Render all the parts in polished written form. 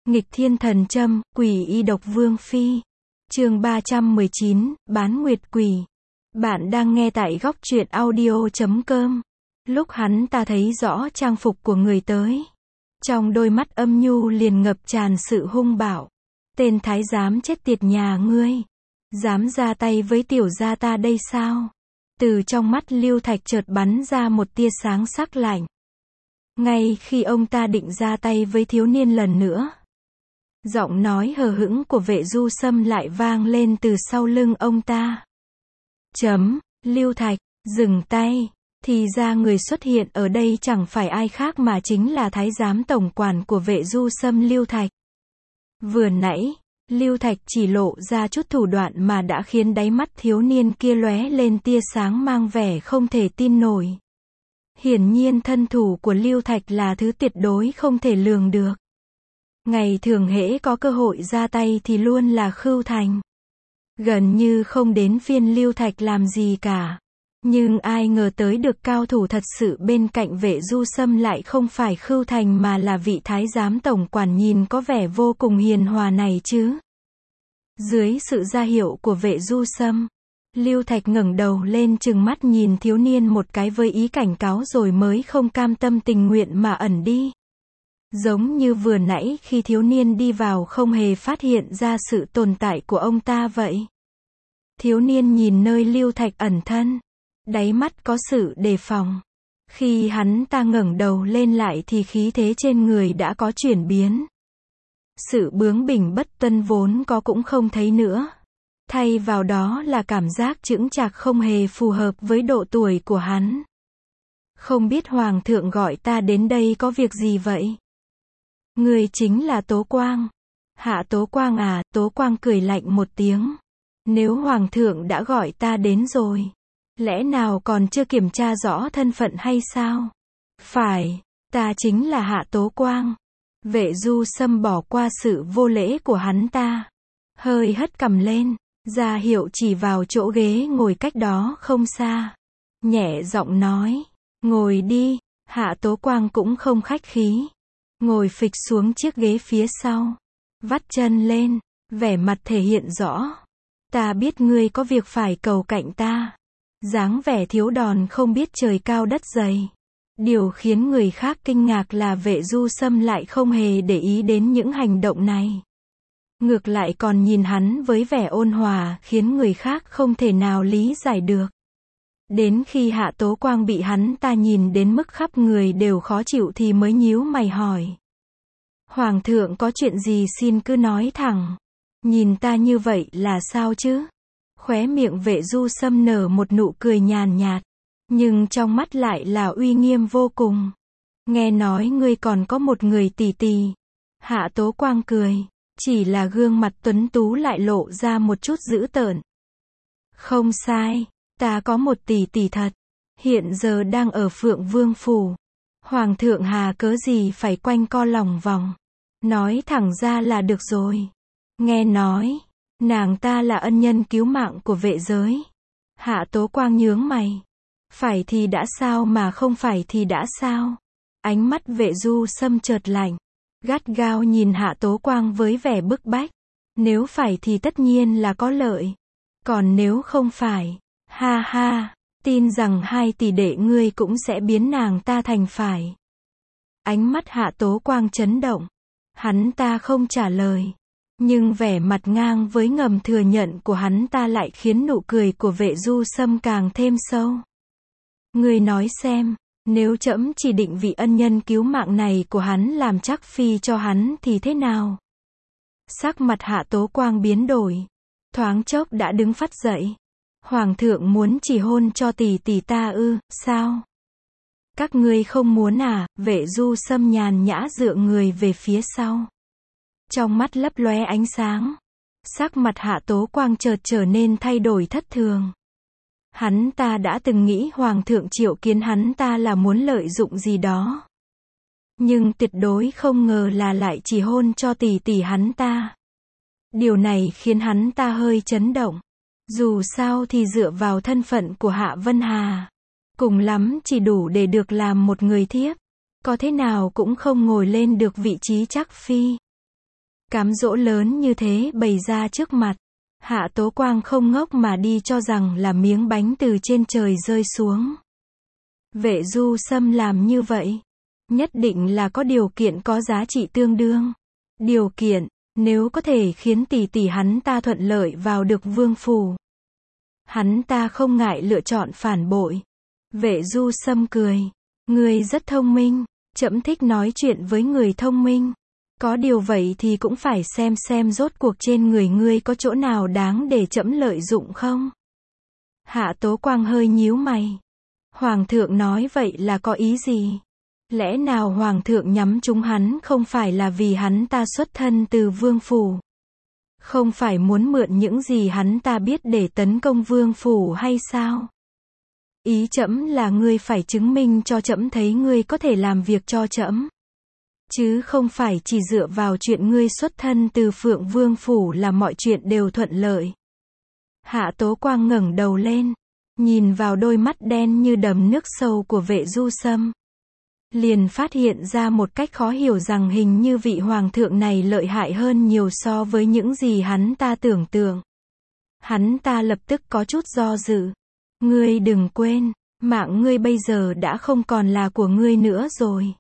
Nghịch thiên thần châm, quỷ y độc vương phi. Chương 319, bán nguyệt quỷ. Bạn đang nghe tại góc truyện audio.com. Lúc hắn ta thấy rõ trang phục của người tới, trong đôi mắt âm nhu liền ngập tràn sự hung bạo. Tên thái giám chết tiệt nhà ngươi, dám ra tay với tiểu gia ta đây sao? Từ trong mắt Lưu Thạch chợt bắn ra một tia sáng sắc lạnh. Ngay khi ông ta định ra tay với thiếu niên lần nữa, giọng nói hờ hững của Vệ Du Sâm lại vang lên từ sau lưng ông ta. Lưu Thạch, dừng tay. Thì ra người xuất hiện ở đây chẳng phải ai khác mà chính là thái giám tổng quản của Vệ Du Sâm Lưu Thạch. Vừa nãy, Lưu Thạch chỉ lộ ra chút thủ đoạn mà đã khiến đáy mắt thiếu niên kia lóe lên tia sáng mang vẻ không thể tin nổi. Hiển nhiên thân thủ của Lưu Thạch là thứ tuyệt đối không thể lường được. Ngày thường hễ có cơ hội ra tay thì luôn là khưu thành. Gần như không đến phiên Lưu Thạch làm gì cả. Nhưng ai ngờ tới được cao thủ thật sự bên cạnh Vệ Du Sâm lại không phải khưu thành mà là vị thái giám tổng quản nhìn có vẻ vô cùng hiền hòa này chứ. Dưới sự ra hiệu của Vệ Du Sâm, Lưu Thạch ngẩng đầu lên trừng mắt nhìn thiếu niên một cái với ý cảnh cáo rồi mới không cam tâm tình nguyện mà ẩn đi. Giống như vừa nãy khi thiếu niên đi vào không hề phát hiện ra sự tồn tại của ông ta vậy. Thiếu niên nhìn nơi Lưu Thạch ẩn thân, đáy mắt có sự đề phòng. Khi hắn ta ngẩng đầu lên lại thì khí thế trên người đã có chuyển biến. Sự bướng bỉnh bất tuân vốn có cũng không thấy nữa. Thay vào đó là cảm giác chững chạc không hề phù hợp với độ tuổi của hắn. Không biết Hoàng thượng gọi ta đến đây có việc gì vậy? Người chính là Tố Quang. Hạ Tố Quang à? Tố Quang cười lạnh một tiếng. Nếu Hoàng thượng đã gọi ta đến rồi, lẽ nào còn chưa kiểm tra rõ thân phận hay sao? Phải, ta chính là Hạ Tố Quang. Vệ Du Sâm bỏ qua sự vô lễ của hắn ta, hơi hất cằm lên, ra hiệu chỉ vào chỗ ghế ngồi cách đó không xa. Nhẹ giọng nói, ngồi đi. Hạ Tố Quang cũng không khách khí, ngồi phịch xuống chiếc ghế phía sau, vắt chân lên, vẻ mặt thể hiện rõ. Ta biết ngươi có việc phải cầu cạnh ta. Dáng vẻ thiếu đòn không biết trời cao đất dày. Điều khiến người khác kinh ngạc là Vệ Du Sâm lại không hề để ý đến những hành động này. Ngược lại còn nhìn hắn với vẻ ôn hòa khiến người khác không thể nào lý giải được. Đến khi Hạ Tố Quang bị hắn ta nhìn đến mức khắp người đều khó chịu thì mới nhíu mày hỏi. Hoàng thượng có chuyện gì xin cứ nói thẳng. Nhìn ta như vậy là sao chứ? Khóe miệng Vệ Du Sâm nở một nụ cười nhàn nhạt, nhưng trong mắt lại là uy nghiêm vô cùng. Nghe nói ngươi còn có một người tỷ tỷ. Hạ Tố Quang cười, chỉ là gương mặt tuấn tú lại lộ ra một chút dữ tợn. Không sai, ta có một tỷ tỷ thật. Hiện giờ đang ở Phượng Vương Phủ. Hoàng thượng hà cớ gì phải quanh co lòng vòng. Nói thẳng ra là được rồi. Nghe nói, nàng ta là ân nhân cứu mạng của vệ giới. Hạ Tố Quang nhướng mày. Phải thì đã sao mà không phải thì đã sao? Ánh mắt Vệ Du Sâm chợt lạnh, gắt gao nhìn Hạ Tố Quang với vẻ bức bách. Nếu phải thì tất nhiên là có lợi. Còn nếu không phải, ha ha, tin rằng 2 tỷ đệ ngươi cũng sẽ biến nàng ta thành phải. Ánh mắt Hạ Tố Quang chấn động. Hắn ta không trả lời. Nhưng vẻ mặt ngang với ngầm thừa nhận của hắn ta lại khiến nụ cười của Vệ Du Sâm càng thêm sâu. Ngươi nói xem, nếu trẫm chỉ định vị ân nhân cứu mạng này của hắn làm chắc phi cho hắn thì thế nào? Sắc mặt Hạ Tố Quang biến đổi, thoáng chốc đã đứng phắt dậy. Hoàng thượng muốn chỉ hôn cho tỷ tỷ ta ư, sao? Các ngươi không muốn à? Vệ Du Sâm nhàn nhã dựa người về phía sau. Trong mắt lấp lóe ánh sáng. Sắc mặt Hạ Tố Quang chợt trở nên thay đổi thất thường. Hắn ta đã từng nghĩ Hoàng thượng triệu kiến hắn ta là muốn lợi dụng gì đó. Nhưng tuyệt đối không ngờ là lại chỉ hôn cho tỷ tỷ hắn ta. Điều này khiến hắn ta hơi chấn động. Dù sao thì dựa vào thân phận của Hạ Vân Hà, cùng lắm chỉ đủ để được làm một người thiếp. Có thế nào cũng không ngồi lên được vị trí chắc phi. Cám dỗ lớn như thế bày ra trước mặt. Hạ Tố Quang không ngốc mà đi cho rằng là miếng bánh từ trên trời rơi xuống. Vệ Du Sâm làm như vậy, nhất định là có điều kiện có giá trị tương đương. Điều kiện, nếu có thể khiến tỷ tỷ hắn ta thuận lợi vào được vương phủ, hắn ta không ngại lựa chọn phản bội. Vệ Du Sâm cười. Ngươi rất thông minh, trẫm thích nói chuyện với người thông minh. Có điều vậy thì cũng phải xem rốt cuộc trên người ngươi có chỗ nào đáng để trẫm lợi dụng không? Hạ Tố Quang hơi nhíu mày. Hoàng thượng nói vậy là có ý gì? Lẽ nào Hoàng thượng nhắm trúng hắn không phải là vì hắn ta xuất thân từ vương phủ? Không phải muốn mượn những gì hắn ta biết để tấn công vương phủ hay sao? Ý trẫm là ngươi phải chứng minh cho trẫm thấy ngươi có thể làm việc cho trẫm. Chứ không phải chỉ dựa vào chuyện ngươi xuất thân từ Phượng Vương phủ là mọi chuyện đều thuận lợi. Hạ Tố Quang ngẩng đầu lên, nhìn vào đôi mắt đen như đầm nước sâu của Vệ Du Sâm. Liền phát hiện ra một cách khó hiểu rằng hình như vị hoàng thượng này lợi hại hơn nhiều so với những gì hắn ta tưởng tượng. Hắn ta lập tức có chút do dự. Ngươi đừng quên, mạng ngươi bây giờ đã không còn là của ngươi nữa rồi,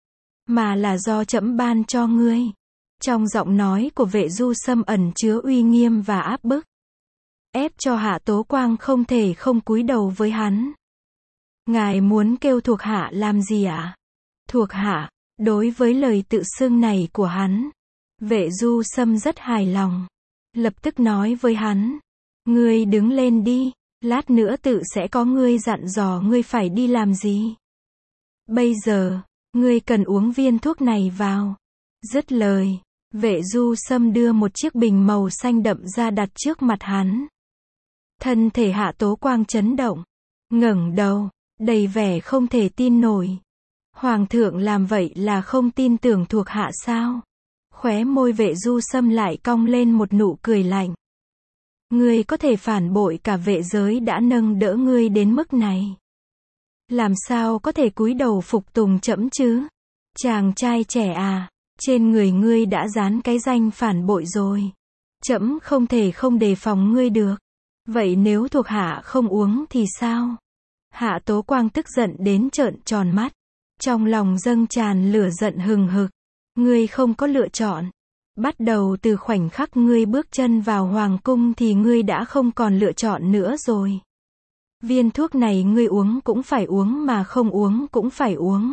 mà là do trẫm ban cho ngươi. Trong giọng nói của Vệ Du Sâm ẩn chứa uy nghiêm và áp bức, ép cho Hạ Tố Quang không thể không cúi đầu với hắn. Ngài muốn kêu thuộc hạ làm gì ạ? Thuộc hạ, đối với lời tự xưng này của hắn, Vệ Du Sâm rất hài lòng. Lập tức nói với hắn, ngươi đứng lên đi, lát nữa tự sẽ có ngươi dặn dò ngươi phải đi làm gì. Bây giờ, ngươi cần uống viên thuốc này vào. Dứt lời, Vệ Du Sâm đưa một chiếc bình màu xanh đậm ra đặt trước mặt hắn. Thân thể Hạ Tố Quang chấn động, ngẩng đầu, đầy vẻ không thể tin nổi. Hoàng thượng làm vậy là không tin tưởng thuộc hạ sao? Khóe môi Vệ Du Sâm lại cong lên một nụ cười lạnh. Ngươi có thể phản bội cả vệ giới đã nâng đỡ ngươi đến mức này, làm sao có thể cúi đầu phục tùng trẫm chứ? Chàng trai trẻ à, trên người ngươi đã dán cái danh phản bội rồi. Trẫm không thể không đề phòng ngươi được. Vậy nếu thuộc hạ không uống thì sao? Hạ Tố Quang tức giận đến trợn tròn mắt, trong lòng dâng tràn lửa giận hừng hực. Ngươi không có lựa chọn. Bắt đầu từ khoảnh khắc ngươi bước chân vào hoàng cung thì ngươi đã không còn lựa chọn nữa rồi. Viên thuốc này ngươi uống cũng phải uống mà không uống cũng phải uống.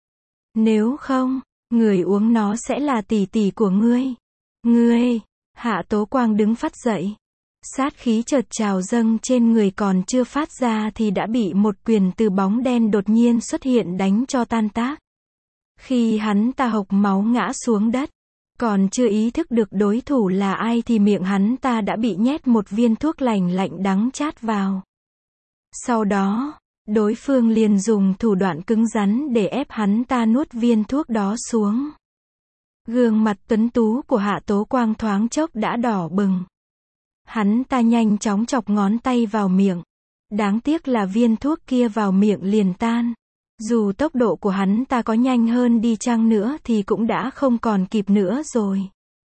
Nếu không, người uống nó sẽ là tỷ tỷ của ngươi. Ngươi, Hạ Tố Quang đứng phát dậy. Sát khí chợt trào dâng trên người còn chưa phát ra thì đã bị một quyền từ bóng đen đột nhiên xuất hiện đánh cho tan tác. Khi hắn ta hộc máu ngã xuống đất, còn chưa ý thức được đối thủ là ai thì miệng hắn ta đã bị nhét một viên thuốc lạnh đắng chát vào. Sau đó, đối phương liền dùng thủ đoạn cứng rắn để ép hắn ta nuốt viên thuốc đó xuống. Gương mặt tuấn tú của Hạ Tố Quang thoáng chốc đã đỏ bừng. Hắn ta nhanh chóng chọc ngón tay vào miệng. Đáng tiếc là viên thuốc kia vào miệng liền tan. Dù tốc độ của hắn ta có nhanh hơn đi chăng nữa thì cũng đã không còn kịp nữa rồi.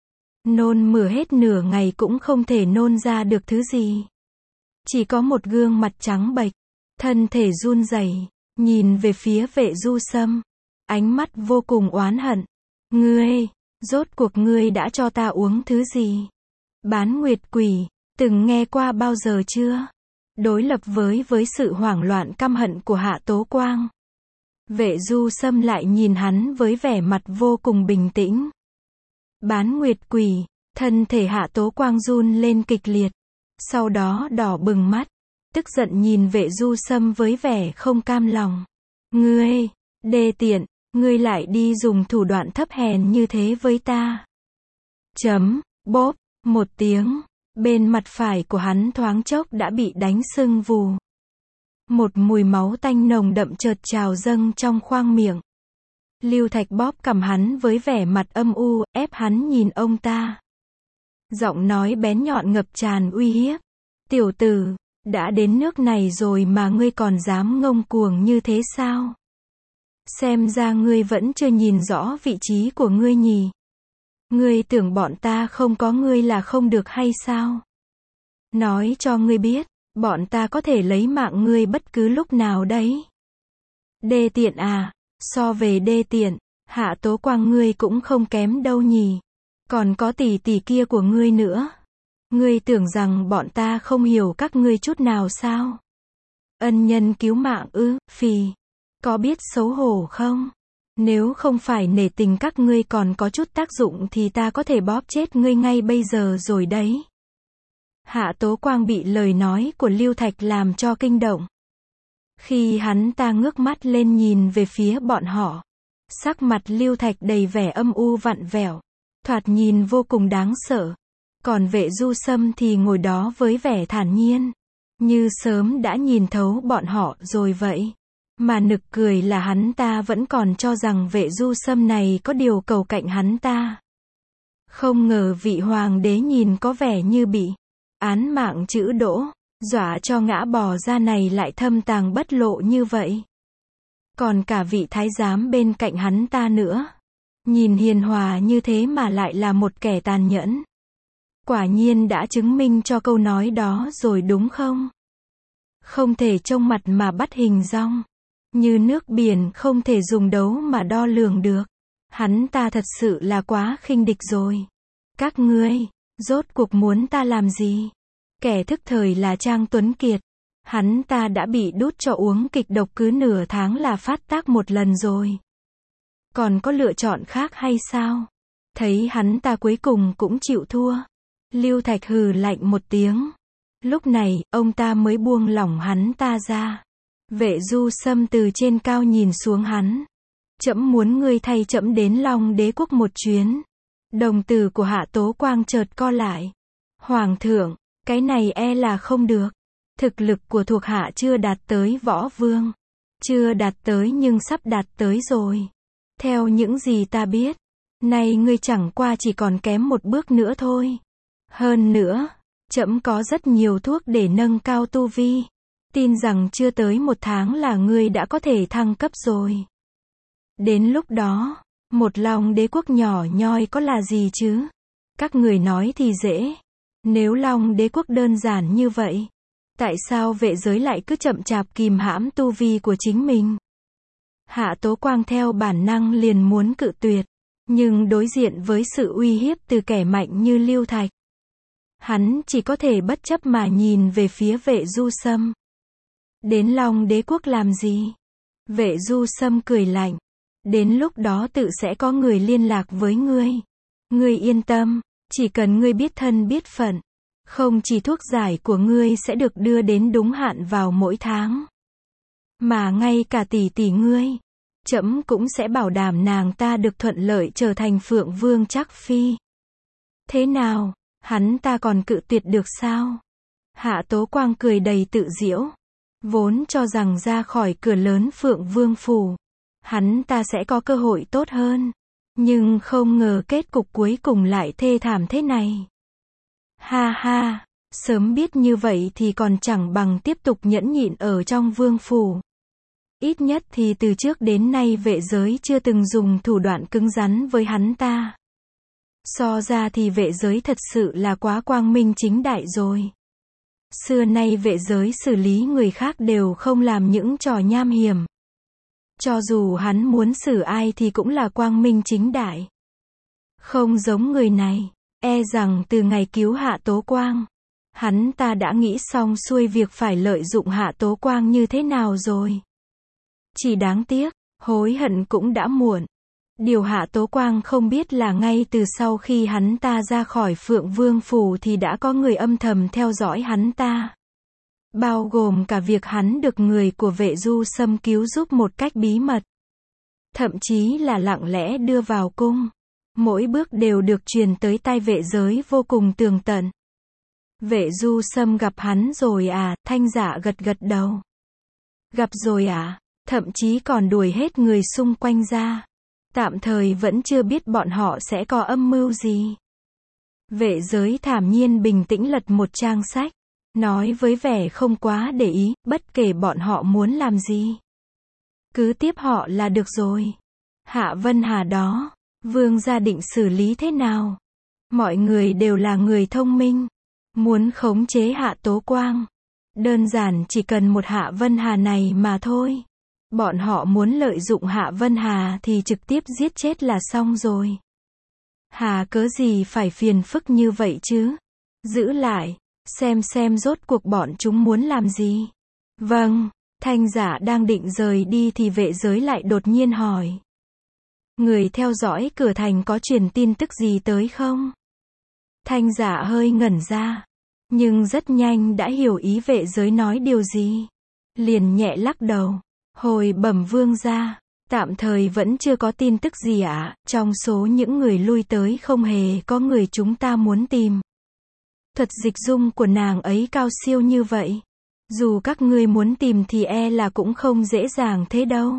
Nôn mửa hết nửa ngày cũng không thể nôn ra được thứ gì. Chỉ có một gương mặt trắng bệch, thân thể run rẩy, nhìn về phía Vệ Du Sâm, ánh mắt vô cùng oán hận. Ngươi, rốt cuộc ngươi đã cho ta uống thứ gì? Bán nguyệt quỷ, từng nghe qua bao giờ chưa? Đối lập với sự hoảng loạn căm hận của Hạ Tố Quang, Vệ Du Sâm lại nhìn hắn với vẻ mặt vô cùng bình tĩnh. Bán nguyệt quỷ, thân thể Hạ Tố Quang run lên kịch liệt, sau đó đỏ bừng mắt, tức giận nhìn Vệ Du Sâm với vẻ không cam lòng. Ngươi, đê tiện, ngươi lại đi dùng thủ đoạn thấp hèn như thế với ta. Bốp, một tiếng, bên mặt phải của hắn thoáng chốc đã bị đánh sưng vù. Một mùi máu tanh nồng đậm chợt trào dâng trong khoang miệng. Lưu Thạch bóp cằm hắn với vẻ mặt âm u, ép hắn nhìn ông ta. Giọng nói bén nhọn ngập tràn uy hiếp. Tiểu tử, đã đến nước này rồi mà ngươi còn dám ngông cuồng như thế sao? Xem ra ngươi vẫn chưa nhìn rõ vị trí của ngươi nhỉ. Ngươi tưởng bọn ta không có ngươi là không được hay sao? Nói cho ngươi biết, bọn ta có thể lấy mạng ngươi bất cứ lúc nào đấy. Đê tiện à, so về đê tiện, Hạ Tố Quang ngươi cũng không kém đâu nhỉ. Còn có tỷ tỷ kia của ngươi nữa. Ngươi tưởng rằng bọn ta không hiểu các ngươi chút nào sao? Ân nhân cứu mạng ư, phì. Có biết xấu hổ không? Nếu không phải nể tình các ngươi còn có chút tác dụng thì ta có thể bóp chết ngươi ngay bây giờ rồi đấy. Hạ Tố Quang bị lời nói của Lưu Thạch làm cho kinh động. Khi hắn ta ngước mắt lên nhìn về phía bọn họ, sắc mặt Lưu Thạch đầy vẻ âm u vặn vẹo, thoạt nhìn vô cùng đáng sợ. Còn Vệ Du Sâm thì ngồi đó với vẻ thản nhiên, như sớm đã nhìn thấu bọn họ rồi vậy. Mà nực cười là hắn ta vẫn còn cho rằng Vệ Du Sâm này có điều cầu cạnh hắn ta. Không ngờ vị hoàng đế nhìn có vẻ như bị án mạng chữ đỗ, dọa cho ngã bò ra này lại thâm tàng bất lộ như vậy. Còn cả vị thái giám bên cạnh hắn ta nữa. Nhìn hiền hòa như thế mà lại là một kẻ tàn nhẫn. Quả nhiên đã chứng minh cho câu nói đó rồi đúng không? Không thể trông mặt mà bắt hình dong. Như nước biển không thể dùng đấu mà đo lường được. Hắn ta thật sự là quá khinh địch rồi. Các ngươi, rốt cuộc muốn ta làm gì? Kẻ thức thời là Trang Tuấn Kiệt. Hắn ta đã bị đút cho uống kịch độc cứ nửa tháng là phát tác một lần rồi. Còn có lựa chọn khác hay sao? Thấy hắn ta cuối cùng cũng chịu thua. Lưu Thạch hừ lạnh một tiếng. Lúc này, ông ta mới buông lỏng hắn ta ra. Vệ Du Sâm từ trên cao nhìn xuống hắn. Trẫm muốn ngươi thay trẫm đến Long Đế quốc một chuyến. Đồng tử của Hạ Tố Quang chợt co lại. Hoàng thượng, cái này e là không được. Thực lực của thuộc hạ chưa đạt tới võ vương. Chưa đạt tới nhưng sắp đạt tới rồi. Theo những gì ta biết, nay ngươi chẳng qua chỉ còn kém một bước nữa thôi. Hơn nữa, trẫm có rất nhiều thuốc để nâng cao tu vi. Tin rằng chưa tới một tháng là ngươi đã có thể thăng cấp rồi. Đến lúc đó, một Long Đế quốc nhỏ nhoi có là gì chứ? Các người nói thì dễ. Nếu Long Đế quốc đơn giản như vậy, tại sao vệ giới lại cứ chậm chạp kìm hãm tu vi của chính mình? Hạ Tố Quang theo bản năng liền muốn cự tuyệt, nhưng đối diện với sự uy hiếp từ kẻ mạnh như Lưu Thạch, hắn chỉ có thể bất chấp mà nhìn về phía Vệ Du Sâm. Đến Long Đế quốc làm gì? Vệ Du Sâm cười lạnh. Đến lúc đó tự sẽ có người liên lạc với ngươi. Ngươi yên tâm, chỉ cần ngươi biết thân biết phận, không chỉ thuốc giải của ngươi sẽ được đưa đến đúng hạn vào mỗi tháng, mà ngay cả tỷ tỷ ngươi, trẫm cũng sẽ bảo đảm nàng ta được thuận lợi trở thành Phượng Vương Trác Phi. Thế nào, hắn ta còn cự tuyệt được sao? Hạ Tố Quang cười đầy tự giễu. Vốn cho rằng ra khỏi cửa lớn Phượng Vương Phủ, hắn ta sẽ có cơ hội tốt hơn. Nhưng không ngờ kết cục cuối cùng lại thê thảm thế này. Ha ha, sớm biết như vậy thì còn chẳng bằng tiếp tục nhẫn nhịn ở trong Vương Phủ. Ít nhất thì từ trước đến nay vệ giới chưa từng dùng thủ đoạn cứng rắn với hắn ta. So ra thì vệ giới thật sự là quá quang minh chính đại rồi. Xưa nay vệ giới xử lý người khác đều không làm những trò nham hiểm. Cho dù hắn muốn xử ai thì cũng là quang minh chính đại. Không giống người này, e rằng từ ngày cứu Hạ Tố Quang, hắn ta đã nghĩ xong xuôi việc phải lợi dụng Hạ Tố Quang như thế nào rồi. Chỉ đáng tiếc, hối hận cũng đã muộn. Điều Hạ Tố Quang không biết là ngay từ sau khi hắn ta ra khỏi Phượng Vương Phủ thì đã có người âm thầm theo dõi hắn ta. Bao gồm cả việc hắn được người của Vệ Du Sâm cứu giúp một cách bí mật. Thậm chí là lặng lẽ đưa vào cung. Mỗi bước đều được truyền tới tai vệ giới vô cùng tường tận. Vệ Du Sâm gặp hắn rồi à? Thanh Dạ gật gật đầu. Gặp rồi à? Thậm chí còn đuổi hết người xung quanh ra. Tạm thời vẫn chưa biết bọn họ sẽ có âm mưu gì. Vệ giới thản nhiên bình tĩnh lật một trang sách. Nói với vẻ không quá để ý, bất kể bọn họ muốn làm gì. Cứ tiếp họ là được rồi. Hạ Vân Hà đó, Vương gia định xử lý thế nào? Mọi người đều là người thông minh. Muốn khống chế Hạ Tố Quang. Đơn giản chỉ cần một Hạ Vân Hà này mà thôi. Bọn họ muốn lợi dụng Hạ Vân Hà thì trực tiếp giết chết là xong rồi. Hà cớ gì phải phiền phức như vậy chứ? Giữ lại, xem rốt cuộc bọn chúng muốn làm gì. Vâng, Thanh Giả đang định rời đi thì vệ giới lại đột nhiên hỏi. Người theo dõi cửa thành có truyền tin tức gì tới không? Thanh Giả hơi ngẩn ra, nhưng rất nhanh đã hiểu ý vệ giới nói điều gì. Liền nhẹ lắc đầu. Hồi bẩm vương gia, tạm thời vẫn chưa có tin tức gì ạ, trong số những người lui tới không hề có người chúng ta muốn tìm. Thuật dịch dung của nàng ấy cao siêu như vậy. Dù các ngươi muốn tìm thì e là cũng không dễ dàng thế đâu.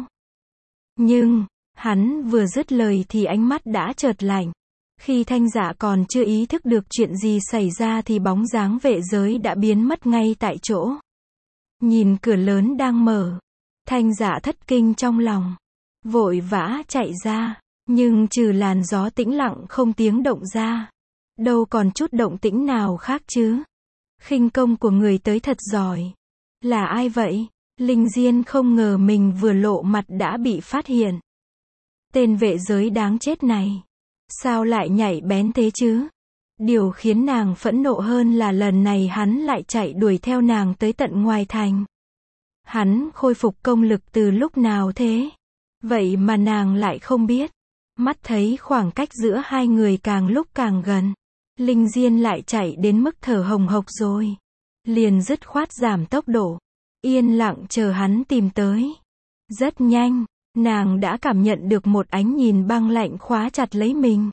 Nhưng, hắn vừa dứt lời thì ánh mắt đã chợt lạnh. Khi Thanh Giả còn chưa ý thức được chuyện gì xảy ra thì bóng dáng vệ giới đã biến mất ngay tại chỗ. Nhìn cửa lớn đang mở. Thanh Giả thất kinh trong lòng. Vội vã chạy ra. Nhưng trừ làn gió tĩnh lặng không tiếng động ra. Đâu còn chút động tĩnh nào khác chứ. Khinh công của người tới thật giỏi. Là ai vậy? Linh Diên không ngờ mình vừa lộ mặt đã bị phát hiện. Tên vệ giới đáng chết này. Sao lại nhạy bén thế chứ? Điều khiến nàng phẫn nộ hơn là lần này hắn lại chạy đuổi theo nàng tới tận ngoài thành. Hắn khôi phục công lực từ lúc nào thế? Vậy mà nàng lại không biết. Mắt thấy khoảng cách giữa hai người càng lúc càng gần. Linh Diên lại chạy đến mức thở hồng hộc rồi. Liền dứt khoát giảm tốc độ. Yên lặng chờ hắn tìm tới. Rất nhanh, nàng đã cảm nhận được một ánh nhìn băng lạnh khóa chặt lấy mình.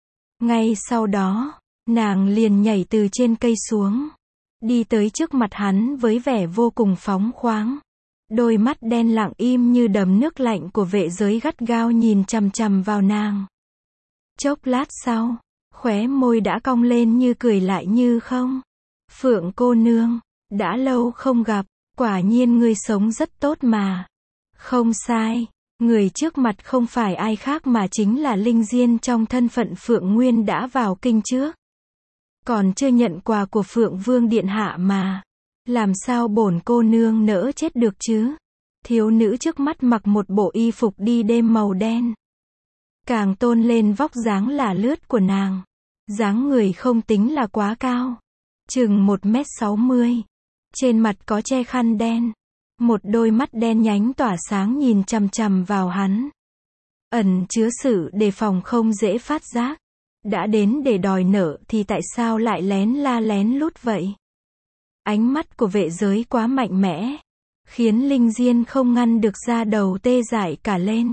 Ngay sau đó, nàng liền nhảy từ trên cây xuống. Đi tới trước mặt hắn với vẻ vô cùng phóng khoáng. Đôi mắt đen lặng im như đầm nước lạnh của vệ giới gắt gao nhìn chằm chằm vào nàng. Chốc lát sau, khóe môi đã cong lên như cười lại như không. Phượng cô nương, đã lâu không gặp, quả nhiên ngươi sống rất tốt mà. Không sai, người trước mặt không phải ai khác mà chính là Linh Diên trong thân phận Phượng Nguyên đã vào kinh trước. Còn chưa nhận quà của Phượng Vương Điện Hạ mà. Làm sao bổn cô nương nỡ chết được chứ? Thiếu nữ trước mắt mặc một bộ y phục đi đêm màu đen. Càng tôn lên vóc dáng là lướt của nàng. Dáng người không tính là quá cao. Chừng 1m60. Trên mặt có che khăn đen. Một đôi mắt đen nhánh tỏa sáng nhìn chằm chằm vào hắn. Ẩn chứa sự đề phòng không dễ phát giác. Đã đến để đòi nợ thì tại sao lại lén la lén lút vậy? Ánh mắt của vệ giới quá mạnh mẽ. Khiến Linh Diên không ngăn được da đầu tê dại cả lên.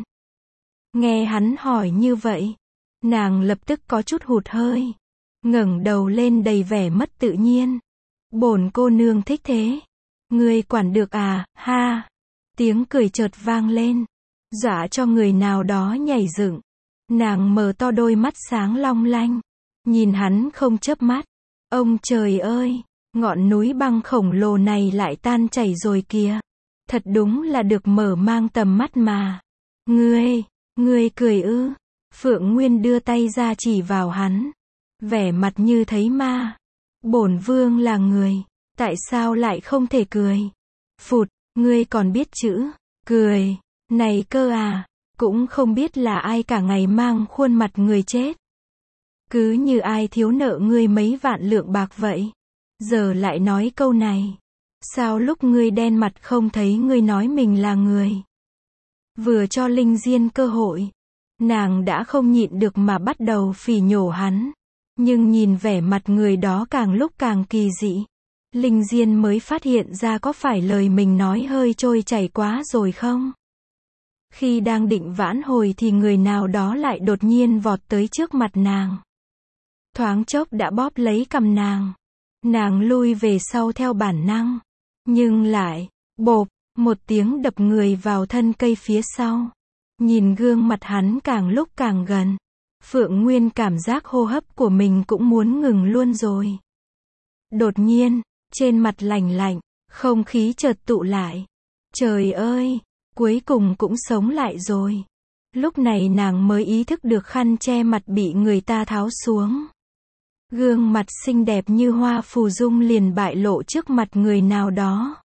Nghe hắn hỏi như vậy. Nàng lập tức có chút hụt hơi. Ngẩng đầu lên đầy vẻ mất tự nhiên. Bổn cô nương thích thế. Ngươi quản được à, ha. Tiếng cười chợt vang lên. Dọa cho người nào đó nhảy dựng. Nàng mở to đôi mắt sáng long lanh. Nhìn hắn không chớp mắt. Ông trời ơi, ngọn núi băng khổng lồ này lại tan chảy rồi kìa. Thật đúng là được mở mang tầm mắt mà. Ngươi cười ư? Phượng Nguyên đưa tay ra chỉ vào hắn. Vẻ mặt như thấy ma. Bổn vương là người. Tại sao lại không thể cười? Phụt, ngươi còn biết chữ cười này cơ à? Cũng không biết là ai cả ngày mang khuôn mặt người chết. Cứ như ai thiếu nợ ngươi mấy vạn lượng bạc vậy. Giờ lại nói câu này. Sao lúc ngươi đen mặt không thấy ngươi nói mình là người? Vừa cho Linh Diên cơ hội. Nàng đã không nhịn được mà bắt đầu phỉ nhổ hắn. Nhưng nhìn vẻ mặt người đó càng lúc càng kỳ dị. Linh Diên mới phát hiện ra có phải lời mình nói hơi trôi chảy quá rồi không? Khi đang định vãn hồi thì người nào đó lại đột nhiên vọt tới trước mặt nàng. Thoáng chốc đã bóp lấy cằm nàng. Nàng lui về sau theo bản năng. Nhưng lại, bộp, một tiếng đập người vào thân cây phía sau. Nhìn gương mặt hắn càng lúc càng gần. Phượng Nguyên cảm giác hô hấp của mình cũng muốn ngừng luôn rồi. Đột nhiên, trên mặt lạnh lạnh, không khí chợt tụ lại. Trời ơi, cuối cùng cũng sống lại rồi. Lúc này nàng mới ý thức được khăn che mặt bị người ta tháo xuống. Gương mặt xinh đẹp như hoa phù dung liền bại lộ trước mặt người nào đó.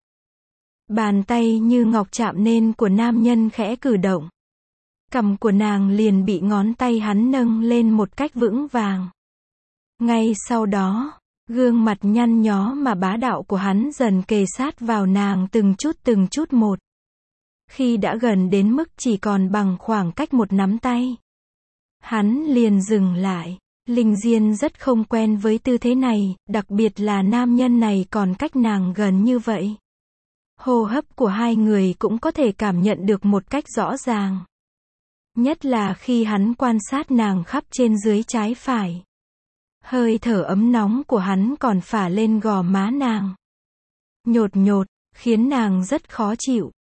Bàn tay như ngọc chạm nên của nam nhân khẽ cử động. Cằm của nàng liền bị ngón tay hắn nâng lên một cách vững vàng. Ngay sau đó, gương mặt nhăn nhó mà bá đạo của hắn dần kề sát vào nàng từng chút một. Khi đã gần đến mức chỉ còn bằng khoảng cách một nắm tay, hắn liền dừng lại. Linh Diên rất không quen với tư thế này, đặc biệt là nam nhân này còn cách nàng gần như vậy. Hô hấp của hai người cũng có thể cảm nhận được một cách rõ ràng. Nhất là khi hắn quan sát nàng khắp trên dưới trái phải. Hơi thở ấm nóng của hắn còn phả lên gò má nàng. Nhột nhột, khiến nàng rất khó chịu.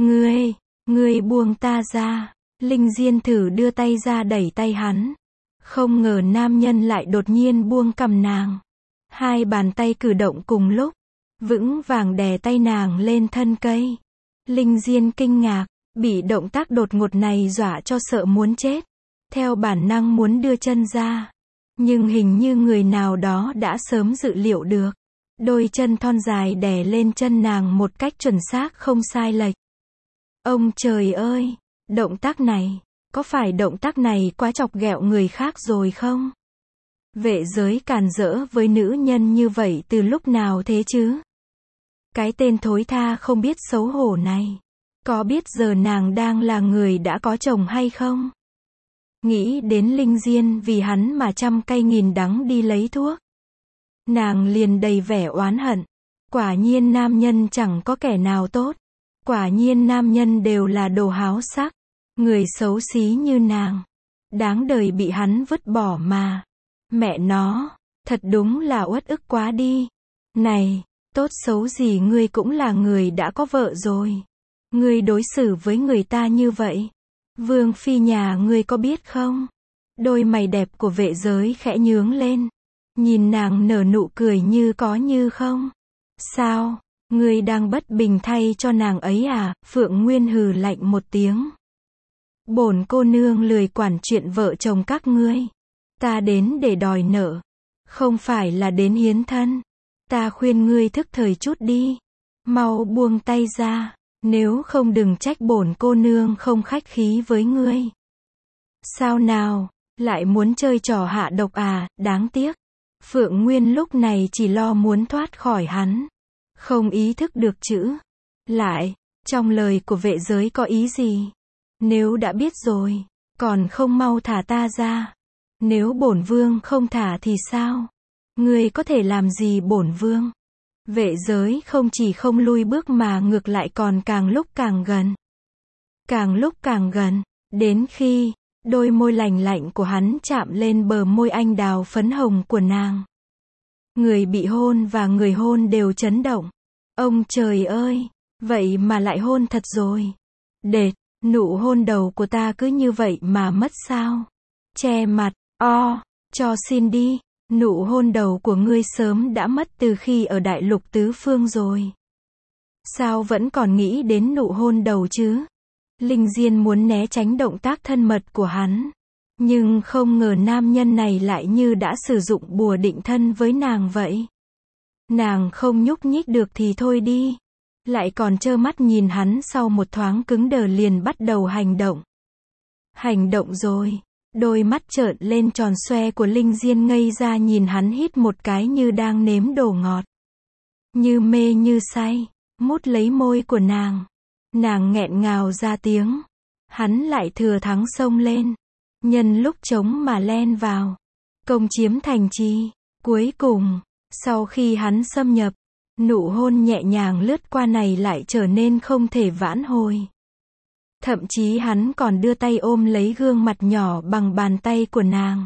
Ngươi buông ta ra. Linh Diên thử đưa tay ra đẩy tay hắn. Không ngờ nam nhân lại đột nhiên buông cằm nàng. Hai bàn tay cử động cùng lúc, vững vàng đè tay nàng lên thân cây. Linh Diên kinh ngạc, bị động tác đột ngột này dọa cho sợ muốn chết. Theo bản năng muốn đưa chân ra. Nhưng hình như người nào đó đã sớm dự liệu được. Đôi chân thon dài đè lên chân nàng một cách chuẩn xác không sai lệch. Ông trời ơi, động tác này, có phải động tác này quá chọc ghẹo người khác rồi không? Vệ giới càn rỡ với nữ nhân như vậy từ lúc nào thế chứ? Cái tên thối tha không biết xấu hổ này, có biết giờ nàng đang là người đã có chồng hay không? Nghĩ đến Linh Diên vì hắn mà trăm cay nghìn đắng đi lấy thuốc. Nàng liền đầy vẻ oán hận. Quả nhiên nam nhân chẳng có kẻ nào tốt. Quả nhiên nam nhân đều là đồ háo sắc. Người xấu xí như nàng. Đáng đời bị hắn vứt bỏ mà. Mẹ nó, thật đúng là uất ức quá đi. Này, tốt xấu gì ngươi cũng là người đã có vợ rồi. Ngươi đối xử với người ta như vậy. Vương phi nhà ngươi có biết không? Đôi mày đẹp của vệ giới khẽ nhướng lên. Nhìn nàng nở nụ cười như có như không. Sao? Ngươi đang bất bình thay cho nàng ấy à? Phượng Nguyên hừ lạnh một tiếng. Bổn cô nương lười quản chuyện vợ chồng các ngươi. Ta đến để đòi nợ. Không phải là đến hiến thân. Ta khuyên ngươi thức thời chút đi. Mau buông tay ra. Nếu không đừng trách bổn cô nương không khách khí với ngươi. Sao nào? Lại muốn chơi trò hạ độc à? Đáng tiếc. Phượng Nguyên lúc này chỉ lo muốn thoát khỏi hắn. Không ý thức được chữ. Lại, trong lời của vệ giới có ý gì? Nếu đã biết rồi, còn không mau thả ta ra. Nếu bổn vương không thả thì sao? Ngươi có thể làm gì bổn vương? Vệ giới không chỉ không lui bước mà ngược lại còn càng lúc càng gần. Càng lúc càng gần, đến khi đôi môi lành lạnh của hắn chạm lên bờ môi anh đào phấn hồng của nàng. Người bị hôn và người hôn đều chấn động. Ông trời ơi, vậy mà lại hôn thật rồi. Đệt, nụ hôn đầu của ta cứ như vậy mà mất sao? Che mặt, cho xin đi. Nụ hôn đầu của ngươi sớm đã mất từ khi ở đại lục tứ phương rồi. Sao vẫn còn nghĩ đến nụ hôn đầu chứ? Linh Diên muốn né tránh động tác thân mật của hắn. Nhưng không ngờ nam nhân này lại như đã sử dụng bùa định thân với nàng vậy. Nàng không nhúc nhích được thì thôi đi. Lại còn trơ mắt nhìn hắn sau một thoáng cứng đờ liền bắt đầu hành động. Hành động rồi. Đôi mắt trợn lên tròn xoe của Linh Diên ngây ra nhìn hắn hít một cái như đang nếm đồ ngọt. Như mê như say, mút lấy môi của nàng. Nàng nghẹn ngào ra tiếng. Hắn lại thừa thắng xông lên. Nhân lúc trống mà len vào. Công chiếm thành trì. Cuối cùng, sau khi hắn xâm nhập, nụ hôn nhẹ nhàng lướt qua này lại trở nên không thể vãn hồi. Thậm chí hắn còn đưa tay ôm lấy gương mặt nhỏ bằng bàn tay của nàng.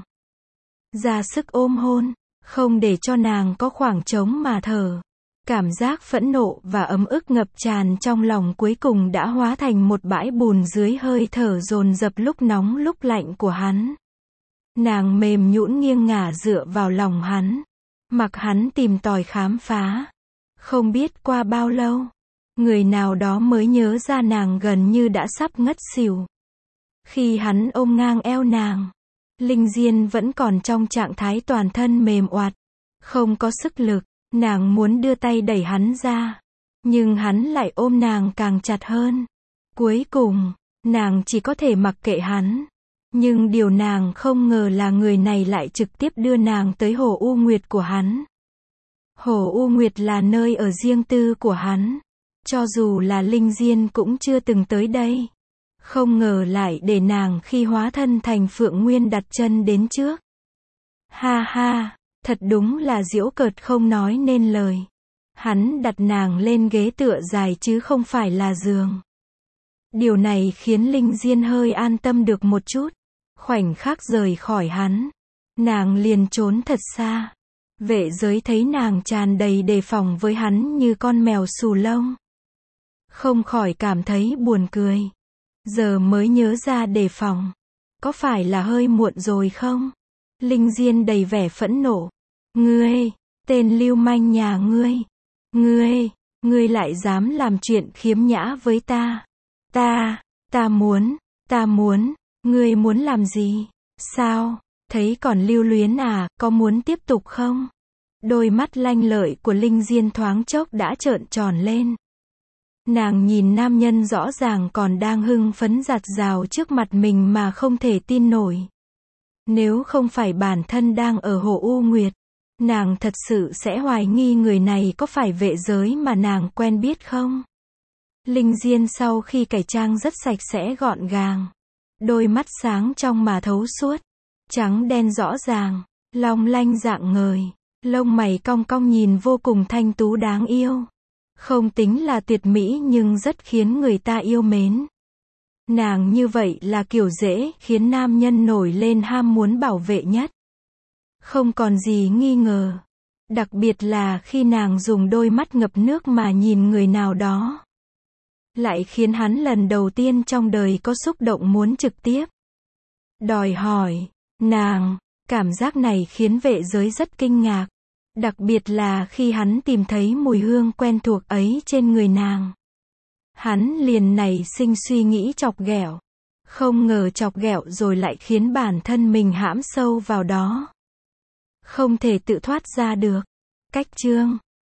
Ra sức ôm hôn, không để cho nàng có khoảng trống mà thở. Cảm giác phẫn nộ và ấm ức ngập tràn trong lòng cuối cùng đã hóa thành một bãi bùn dưới hơi thở dồn dập lúc nóng lúc lạnh của hắn. Nàng mềm nhũn nghiêng ngả dựa vào lòng hắn. Mặc hắn tìm tòi khám phá. Không biết qua bao lâu, người nào đó mới nhớ ra nàng gần như đã sắp ngất xỉu. Khi hắn ôm ngang eo nàng, Linh Diên vẫn còn trong trạng thái toàn thân mềm oặt, không có sức lực, nàng muốn đưa tay đẩy hắn ra, nhưng hắn lại ôm nàng càng chặt hơn. Cuối cùng, nàng chỉ có thể mặc kệ hắn. Nhưng điều nàng không ngờ là người này lại trực tiếp đưa nàng tới Hồ U Nguyệt của hắn. Hồ U Nguyệt là nơi ở riêng tư của hắn. Cho dù là Linh Diên cũng chưa từng tới đây. Không ngờ lại để nàng khi hóa thân thành Phượng Nguyên đặt chân đến trước. Ha ha, thật đúng là giễu cợt không nói nên lời. Hắn đặt nàng lên ghế tựa dài chứ không phải là giường. Điều này khiến Linh Diên hơi an tâm được một chút. Khoảnh khắc rời khỏi hắn, nàng liền trốn thật xa. Vệ giới thấy nàng tràn đầy đề phòng với hắn như con mèo xù lông. Không khỏi cảm thấy buồn cười. Giờ mới nhớ ra đề phòng. Có phải là hơi muộn rồi không? Linh Diên đầy vẻ phẫn nộ. Ngươi, tên lưu manh nhà ngươi. Ngươi lại dám làm chuyện khiếm nhã với ta. Ta muốn. Ngươi muốn làm gì? Sao? Thấy còn lưu luyến à, có muốn tiếp tục không? Đôi mắt lanh lợi của Linh Diên thoáng chốc đã trợn tròn lên. Nàng nhìn nam nhân rõ ràng còn đang hưng phấn giặt rào trước mặt mình mà không thể tin nổi. Nếu không phải bản thân đang ở Hồ U Nguyệt, nàng thật sự sẽ hoài nghi người này có phải vệ giới mà nàng quen biết không? Linh Diên sau khi cải trang rất sạch sẽ gọn gàng. Đôi mắt sáng trong mà thấu suốt, trắng đen rõ ràng, long lanh rạng ngời, lông mày cong cong nhìn vô cùng thanh tú đáng yêu. Không tính là tuyệt mỹ nhưng rất khiến người ta yêu mến. Nàng như vậy là kiểu dễ khiến nam nhân nổi lên ham muốn bảo vệ nhất. Không còn gì nghi ngờ. Đặc biệt là khi nàng dùng đôi mắt ngập nước mà nhìn người nào đó. Lại khiến hắn lần đầu tiên trong đời có xúc động muốn trực tiếp đòi hỏi nàng. Cảm giác này khiến vệ giới rất kinh ngạc. Đặc biệt là khi hắn tìm thấy mùi hương quen thuộc ấy trên người nàng. Hắn liền nảy sinh suy nghĩ chọc ghẹo. Không ngờ chọc ghẹo rồi lại khiến bản thân mình hãm sâu vào đó. Không thể tự thoát ra được. Cách chương